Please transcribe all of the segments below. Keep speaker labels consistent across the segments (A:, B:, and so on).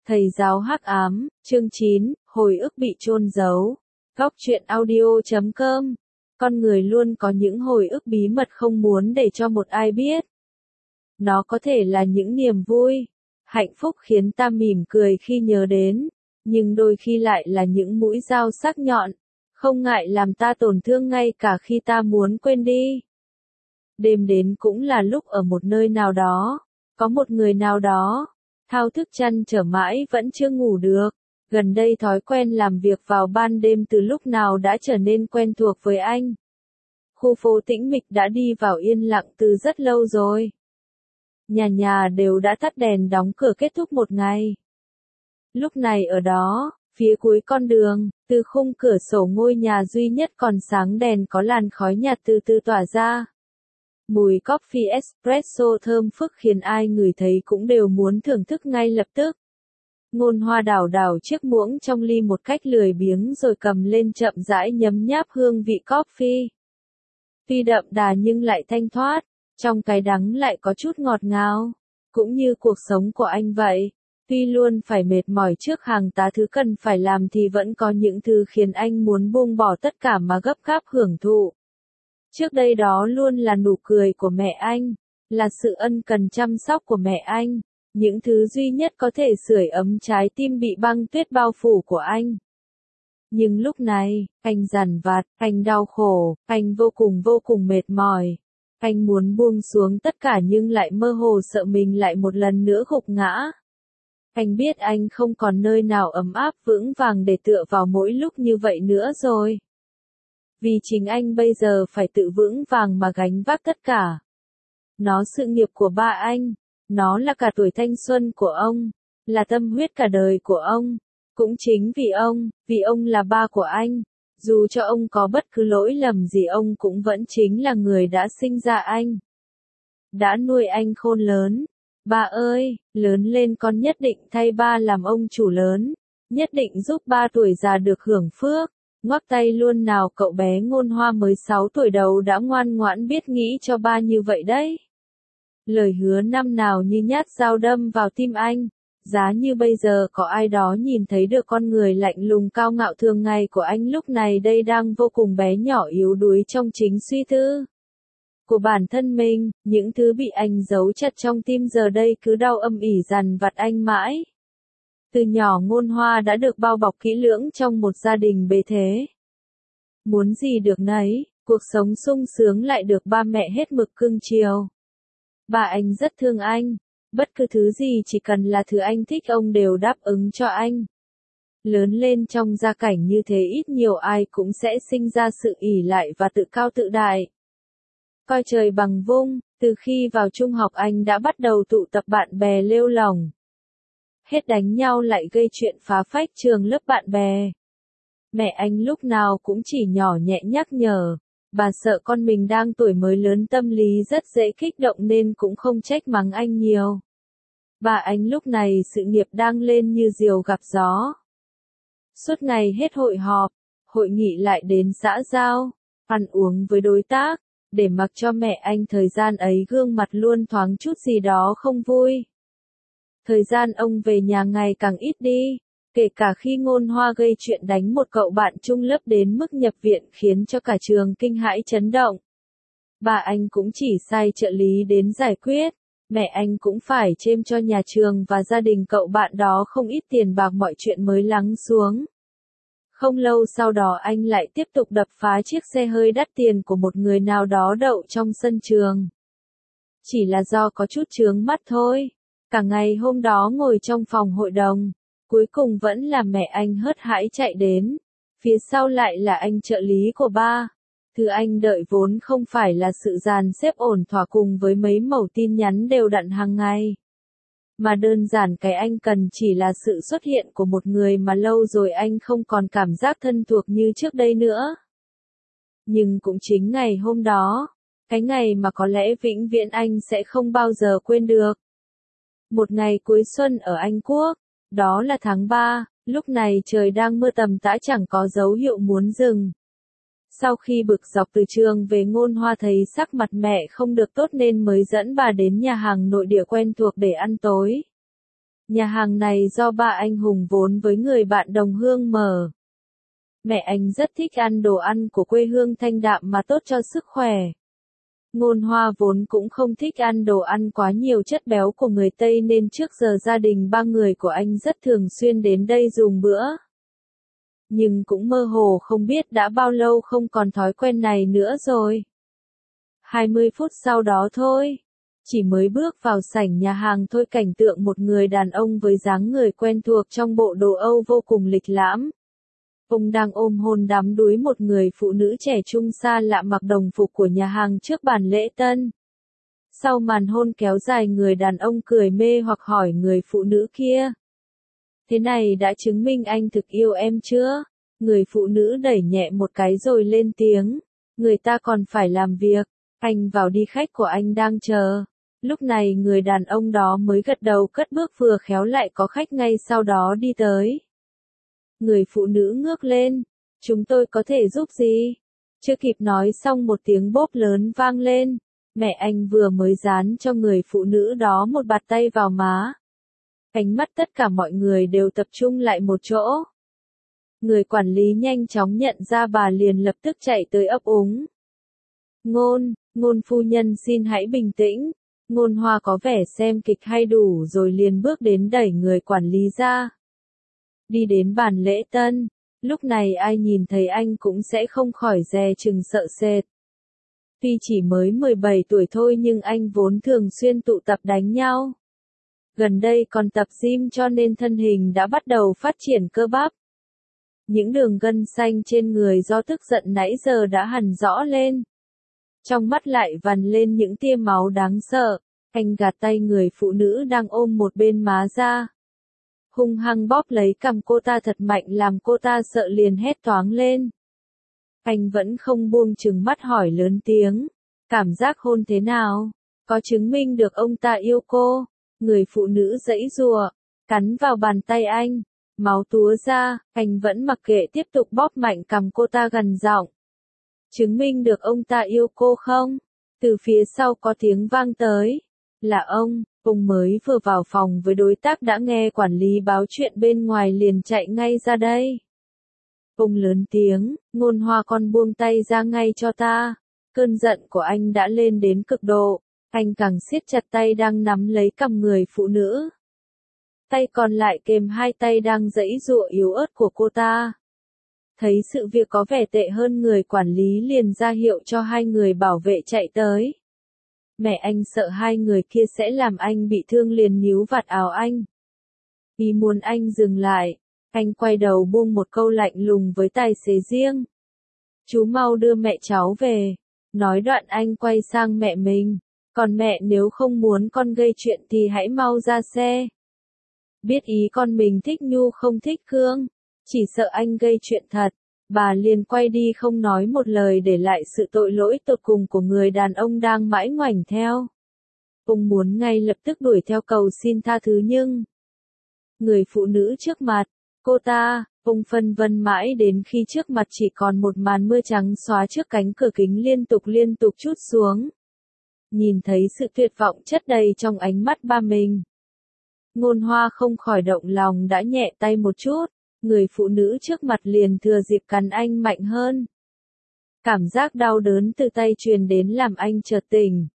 A: Thầy giáo hắc ám, chương 9, hồi ức bị chôn giấu. Góc truyện audio.com. Con người luôn có những hồi ức bí mật không muốn để cho một ai biết. Nó có thể là những niềm vui, hạnh phúc khiến ta mỉm cười khi nhớ đến, nhưng đôi khi lại là những mũi dao sắc nhọn, không ngại làm ta tổn thương ngay cả khi ta muốn quên đi. Đêm đến cũng là lúc ở một nơi nào đó, có một người nào đó thao thức trăn trở mãi vẫn chưa ngủ được. Gần đây thói quen làm việc vào ban đêm từ lúc nào đã trở nên quen thuộc với anh. Khu phố tĩnh mịch đã đi vào yên lặng từ rất lâu rồi. Nhà nhà đều đã tắt đèn đóng cửa kết thúc một ngày. Lúc này ở đó, phía cuối con đường, từ khung cửa sổ ngôi nhà duy nhất còn sáng đèn có làn khói nhạt từ từ tỏa ra. Mùi coffee espresso thơm phức khiến ai ngửi thấy cũng đều muốn thưởng thức ngay lập tức. Ngôn Hoa đảo đảo chiếc muỗng trong ly một cách lười biếng rồi cầm lên chậm rãi nhấm nháp hương vị coffee. Tuy đậm đà nhưng lại thanh thoát, trong cái đắng lại có chút ngọt ngào, cũng như cuộc sống của anh vậy. Tuy luôn phải mệt mỏi trước hàng tá thứ cần phải làm thì vẫn có những thứ khiến anh muốn buông bỏ tất cả mà gấp gáp hưởng thụ. Trước đây đó luôn là nụ cười của mẹ anh, là sự ân cần chăm sóc của mẹ anh, những thứ duy nhất có thể sưởi ấm trái tim bị băng tuyết bao phủ của anh. Nhưng lúc này, anh dằn vặt, anh đau khổ, anh vô cùng mệt mỏi. Anh muốn buông xuống tất cả nhưng lại mơ hồ sợ mình lại một lần nữa gục ngã. Anh biết anh không còn nơi nào ấm áp vững vàng để tựa vào mỗi lúc như vậy nữa rồi. Vì chính anh bây giờ phải tự vững vàng mà gánh vác tất cả. Nó sự nghiệp của ba anh, nó là cả tuổi thanh xuân của ông, là tâm huyết cả đời của ông. Cũng chính vì ông là ba của anh, dù cho ông có bất cứ lỗi lầm gì ông cũng vẫn chính là người đã sinh ra anh. Đã nuôi anh khôn lớn. Ba ơi, lớn lên con nhất định thay ba làm ông chủ lớn, nhất định giúp ba tuổi già được hưởng phước. Ngoắc tay luôn nào cậu bé Ngôn Hoa mới 6 tuổi đầu đã ngoan ngoãn biết nghĩ cho ba như vậy đấy. Lời hứa năm nào như nhát dao đâm vào tim anh. Giá như bây giờ có ai đó nhìn thấy được con người lạnh lùng cao ngạo thường ngày của anh lúc này đây đang vô cùng bé nhỏ yếu đuối trong chính suy tư của bản thân mình, những thứ bị anh giấu chặt trong tim giờ đây cứ đau âm ỉ dằn vặt anh mãi. Từ nhỏ Ngôn Hoa đã được bao bọc kỹ lưỡng trong một gia đình bề thế. Muốn gì được nấy, cuộc sống sung sướng lại được ba mẹ hết mực cưng chiều. Ba anh rất thương anh, bất cứ thứ gì chỉ cần là thứ anh thích ông đều đáp ứng cho anh. Lớn lên trong gia cảnh như thế ít nhiều ai cũng sẽ sinh ra sự ỷ lại và tự cao tự đại. Coi trời bằng vung, từ khi vào trung học anh đã bắt đầu tụ tập bạn bè lêu lỏng. Hết đánh nhau lại gây chuyện phá phách trường lớp bạn bè. Mẹ anh lúc nào cũng chỉ nhỏ nhẹ nhắc nhở, bà sợ con mình đang tuổi mới lớn tâm lý rất dễ kích động nên cũng không trách mắng anh nhiều. Bà anh lúc này sự nghiệp đang lên như diều gặp gió. Suốt ngày hết hội họp, hội nghị lại đến xã giao, ăn uống với đối tác, để mặc cho mẹ anh thời gian ấy gương mặt luôn thoáng chút gì đó không vui. Thời gian ông về nhà ngày càng ít đi, kể cả khi Ngôn Hoa gây chuyện đánh một cậu bạn chung lớp đến mức nhập viện khiến cho cả trường kinh hãi chấn động. Bà anh cũng chỉ sai trợ lý đến giải quyết, mẹ anh cũng phải chêm cho nhà trường và gia đình cậu bạn đó không ít tiền bạc mọi chuyện mới lắng xuống. Không lâu sau đó anh lại tiếp tục đập phá chiếc xe hơi đắt tiền của một người nào đó đậu trong sân trường. Chỉ là do có chút chướng mắt thôi. Cả ngày hôm đó ngồi trong phòng hội đồng, cuối cùng vẫn là mẹ anh hớt hải chạy đến. Phía sau lại là anh trợ lý của ba. Thứ anh đợi vốn không phải là sự dàn xếp ổn thỏa cùng với mấy mẩu tin nhắn đều đặn hàng ngày. Mà đơn giản cái anh cần chỉ là sự xuất hiện của một người mà lâu rồi anh không còn cảm giác thân thuộc như trước đây nữa. Nhưng cũng chính ngày hôm đó, cái ngày mà có lẽ vĩnh viễn anh sẽ không bao giờ quên được. Một ngày cuối xuân ở Anh Quốc, đó là tháng 3, lúc này trời đang mưa tầm tã chẳng có dấu hiệu muốn dừng. Sau khi bực dọc từ trường về Ngôn Hoa thấy sắc mặt mẹ không được tốt nên mới dẫn bà đến nhà hàng nội địa quen thuộc để ăn tối. Nhà hàng này do ba anh Hùng vốn với người bạn đồng hương mở. Mẹ anh rất thích ăn đồ ăn của quê hương thanh đạm mà tốt cho sức khỏe. Ngôn Hoa vốn cũng không thích ăn đồ ăn quá nhiều chất béo của người Tây nên trước giờ gia đình ba người của anh rất thường xuyên đến đây dùng bữa. Nhưng cũng mơ hồ không biết đã bao lâu không còn thói quen này nữa rồi. 20 phút sau đó thôi. Chỉ mới bước vào sảnh nhà hàng thôi cảnh tượng một người đàn ông với dáng người quen thuộc trong bộ đồ Âu vô cùng lịch lãm. Ông đang ôm hôn đắm đuối một người phụ nữ trẻ trung xa lạ mặc đồng phục của nhà hàng trước bàn lễ tân. Sau màn hôn kéo dài người đàn ông cười mê hoặc hỏi người phụ nữ kia. Thế này đã chứng minh anh thực yêu em chưa? Người phụ nữ đẩy nhẹ một cái rồi lên tiếng. Người ta còn phải làm việc. Anh vào đi khách của anh đang chờ. Lúc này người đàn ông đó mới gật đầu cất bước vừa khéo lại có khách ngay sau đó đi tới. Người phụ nữ ngước lên. Chúng tôi có thể giúp gì? Chưa kịp nói xong một tiếng bốp lớn vang lên. Mẹ anh vừa mới dán cho người phụ nữ đó một bạt tay vào má. Ánh mắt tất cả mọi người đều tập trung lại một chỗ. Người quản lý nhanh chóng nhận ra bà liền lập tức chạy tới ấp úng. Ngôn phu nhân xin hãy bình tĩnh. Ngôn Hoa có vẻ xem kịch hay đủ rồi liền bước đến đẩy người quản lý ra. Đi đến bàn lễ tân, lúc này ai nhìn thấy anh cũng sẽ không khỏi dè chừng sợ sệt. Tuy chỉ mới 17 tuổi thôi nhưng anh vốn thường xuyên tụ tập đánh nhau. Gần đây còn tập gym cho nên thân hình đã bắt đầu phát triển cơ bắp. Những đường gân xanh trên người do tức giận nãy giờ đã hằn rõ lên. Trong mắt lại vằn lên những tia máu đáng sợ. Anh gạt tay người phụ nữ đang ôm một bên má ra. Hung hăng bóp lấy cằm cô ta thật mạnh làm cô ta sợ liền hét toáng lên. Anh vẫn không buông trừng mắt hỏi lớn tiếng. Cảm giác hôn thế nào? Có chứng minh được ông ta yêu cô? Người phụ nữ giãy giụa, cắn vào bàn tay anh. Máu túa ra, anh vẫn mặc kệ tiếp tục bóp mạnh cằm cô ta gần giọng. Chứng minh được ông ta yêu cô không? Từ phía sau có tiếng vang tới. Là ông mới vừa vào phòng với đối tác đã nghe quản lý báo chuyện bên ngoài liền chạy ngay ra đây. Ông lớn tiếng, Ngôn Hoa con buông tay ra ngay cho ta. Cơn giận của anh đã lên đến cực độ, anh càng siết chặt tay đang nắm lấy cằm người phụ nữ. Tay còn lại kềm hai tay đang giãy giụa yếu ớt của cô ta. Thấy sự việc có vẻ tệ hơn người quản lý liền ra hiệu cho hai người bảo vệ chạy tới. Mẹ anh sợ hai người kia sẽ làm anh bị thương liền níu vạt áo anh. Ý muốn anh dừng lại, anh quay đầu buông một câu lạnh lùng với tài xế riêng. Chú mau đưa mẹ cháu về. Nói đoạn anh quay sang mẹ mình. Còn mẹ nếu không muốn con gây chuyện thì hãy mau ra xe. Biết ý con mình thích Nhu không thích Cương. Chỉ sợ anh gây chuyện thật. Bà liền quay đi không nói một lời để lại sự tội lỗi tột cùng của người đàn ông đang mãi ngoảnh theo. Ông muốn ngay lập tức đuổi theo cầu xin tha thứ nhưng người phụ nữ trước mặt, cô ta, ông phân vân mãi đến khi trước mặt chỉ còn một màn mưa trắng xóa trước cánh cửa kính liên tục trút xuống. Nhìn thấy sự tuyệt vọng chất đầy trong ánh mắt ba mình. Ngôn Hoa không khỏi động lòng đã nhẹ tay một chút. Người phụ nữ trước mặt liền thừa dịp cắn anh mạnh hơn. Cảm giác đau đớn từ tay truyền đến làm anh chợt tỉnh.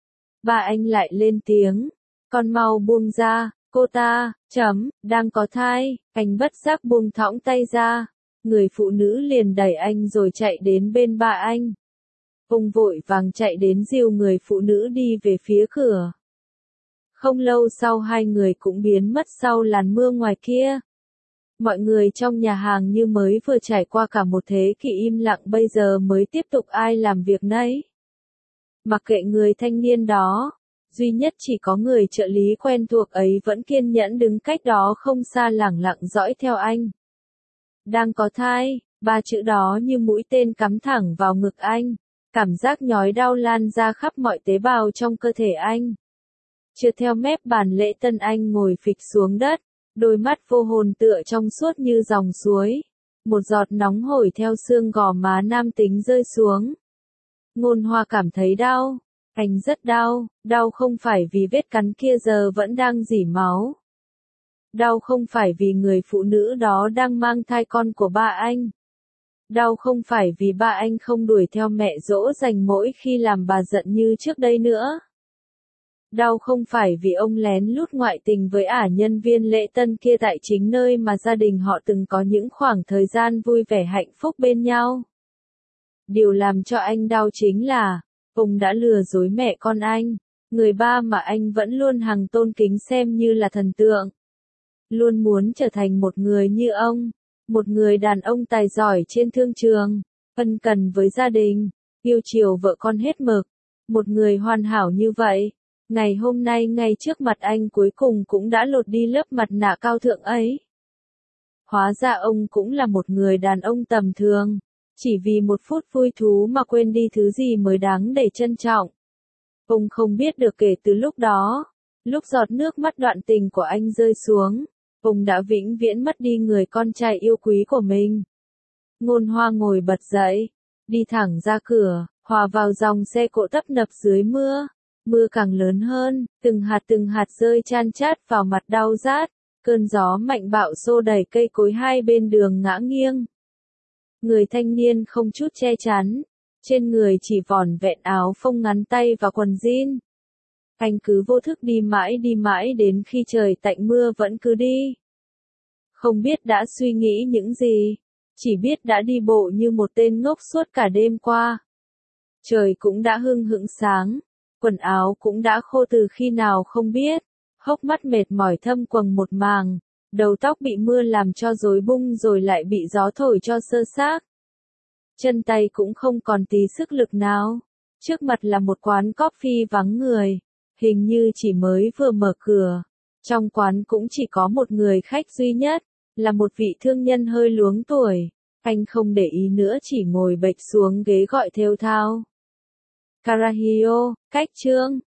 A: Ba anh lại lên tiếng. Con mau buông ra, cô ta, đang có thai. Anh bất giác buông thõng tay ra. Người phụ nữ liền đẩy anh rồi chạy đến bên ba anh. Ông vội vàng chạy đến dìu người phụ nữ đi về phía cửa. Không lâu sau hai người cũng biến mất sau làn mưa ngoài kia. Mọi người trong nhà hàng như mới vừa trải qua cả một thế kỷ im lặng bây giờ mới tiếp tục ai làm việc nấy. Mặc kệ người thanh niên đó, duy nhất chỉ có người trợ lý quen thuộc ấy vẫn kiên nhẫn đứng cách đó không xa lẳng lặng dõi theo anh. Đang có thai, ba chữ đó như mũi tên cắm thẳng vào ngực anh, cảm giác nhói đau lan ra khắp mọi tế bào trong cơ thể anh. Trượt theo mép bàn lễ tân anh ngồi phịch xuống đất. Đôi mắt vô hồn tựa trong suốt như dòng suối. Một giọt nóng hổi theo xương gò má nam tính rơi xuống. Ngôn Hoa cảm thấy đau. Anh rất đau, đau không phải vì vết cắn kia giờ vẫn đang rỉ máu. Đau không phải vì người phụ nữ đó đang mang thai con của ba anh. Đau không phải vì ba anh không đuổi theo mẹ dỗ dành mỗi khi làm bà giận như trước đây nữa. Đau không phải vì ông lén lút ngoại tình với nhân viên lễ tân kia tại chính nơi mà gia đình họ từng có những khoảng thời gian vui vẻ hạnh phúc bên nhau. Điều làm cho anh đau chính là, ông đã lừa dối mẹ con anh, người ba mà anh vẫn luôn hằng tôn kính xem như là thần tượng. Luôn muốn trở thành một người như ông, một người đàn ông tài giỏi trên thương trường, ân cần với gia đình, yêu chiều vợ con hết mực, một người hoàn hảo như vậy. Ngày hôm nay ngay trước mặt anh cuối cùng cũng đã lột đi lớp mặt nạ cao thượng ấy. Hóa ra ông cũng là một người đàn ông tầm thường, chỉ vì một phút vui thú mà quên đi thứ gì mới đáng để trân trọng. Ông không biết được kể từ lúc đó, lúc giọt nước mắt đoạn tình của anh rơi xuống, ông đã vĩnh viễn mất đi người con trai yêu quý của mình. Ngôn Hoa ngồi bật dậy, đi thẳng ra cửa, hòa vào dòng xe cộ tấp nập dưới mưa. Mưa càng lớn hơn, từng hạt rơi chan chát vào mặt đau rát, cơn gió mạnh bạo xô đẩy cây cối hai bên đường ngã nghiêng. Người thanh niên không chút che chắn, trên người chỉ vỏn vẹn áo phông ngắn tay và quần jean. Anh cứ vô thức đi mãi đến khi trời tạnh mưa vẫn cứ đi. Không biết đã suy nghĩ những gì, chỉ biết đã đi bộ như một tên ngốc suốt cả đêm qua. Trời cũng đã hưng hững sáng. Quần áo cũng đã khô từ khi nào không biết, hốc mắt mệt mỏi thâm quầng một màng, đầu tóc bị mưa làm cho rối bung rồi lại bị gió thổi cho sơ xác. Chân tay cũng không còn tí sức lực nào. Trước mặt là một quán coffee vắng người, hình như chỉ mới vừa mở cửa. Trong quán cũng chỉ có một người khách duy nhất, là một vị thương nhân hơi luống tuổi. Anh không để ý nữa chỉ ngồi bệt xuống ghế gọi thều thào. Carajillo, cách chương.